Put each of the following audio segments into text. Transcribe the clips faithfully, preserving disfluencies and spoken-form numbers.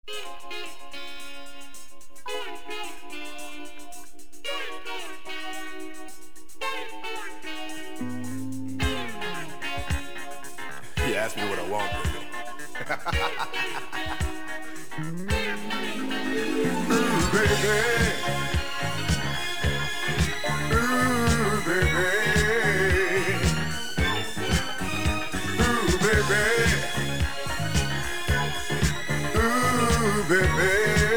He asked me what I want, baby. Ooh, baby. Ooh, baby. Ooh, baby. Ooh, baby.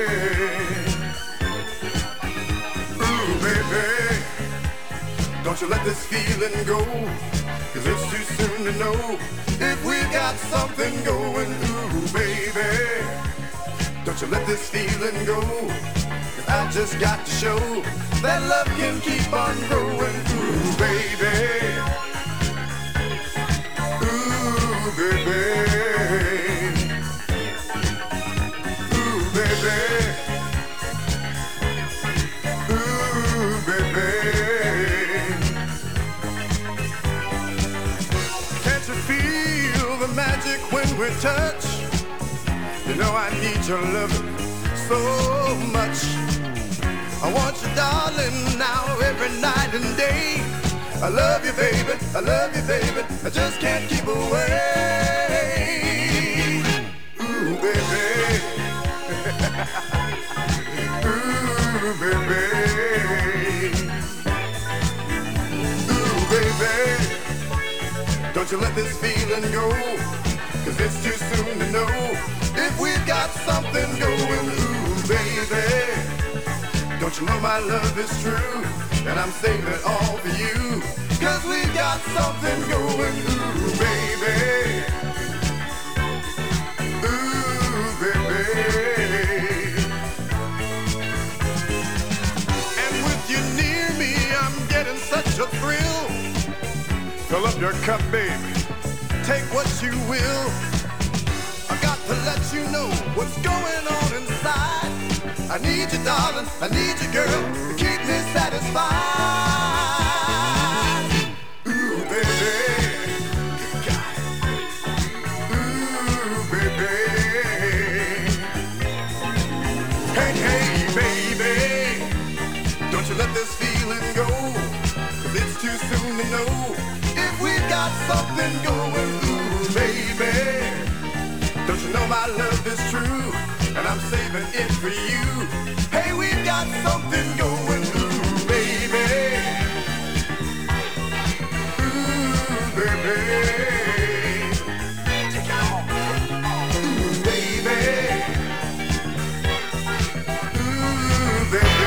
Ooh, baby. Don't you let this feeling go, 'cause it's too soon to know if we got something going. Ooh, baby. Don't you let this feeling go, 'cause I just got to show that love can keep on growing. Ooh, baby. Ooh, baby. Ooh, baby. Ooh, baby. Can't you feel the magic when we touch? You know I need your love so much. I want you, darling, now every night and day. I love you, baby, I love you, baby, I just can't keep away. Ooh, baby. Ooh, baby. Ooh, baby. Don't you let this feeling go, 'cause it's too soon to know if we've got something going. Ooh, baby. Don't you know my love is true, and I'm saving it all for you, 'cause we got something going. Ooh, baby. Ooh, baby. And with you near me, I'm getting such a thrill. Fill up your cup, baby. Take what you will. I got to let you know what's going on inside. I need you, darling, I need you, girl, to keep me satisfied. Ooh, baby. Ooh, baby. Hey, hey, baby. Don't you let this feeling go, 'cause it's too soon to know if we've got something going. Ooh, baby. Don't you know my love is true, and I'm saving it for you. Hey, we've got something going. Ooh, baby. Ooh, baby. Ooh, baby. Ooh, baby.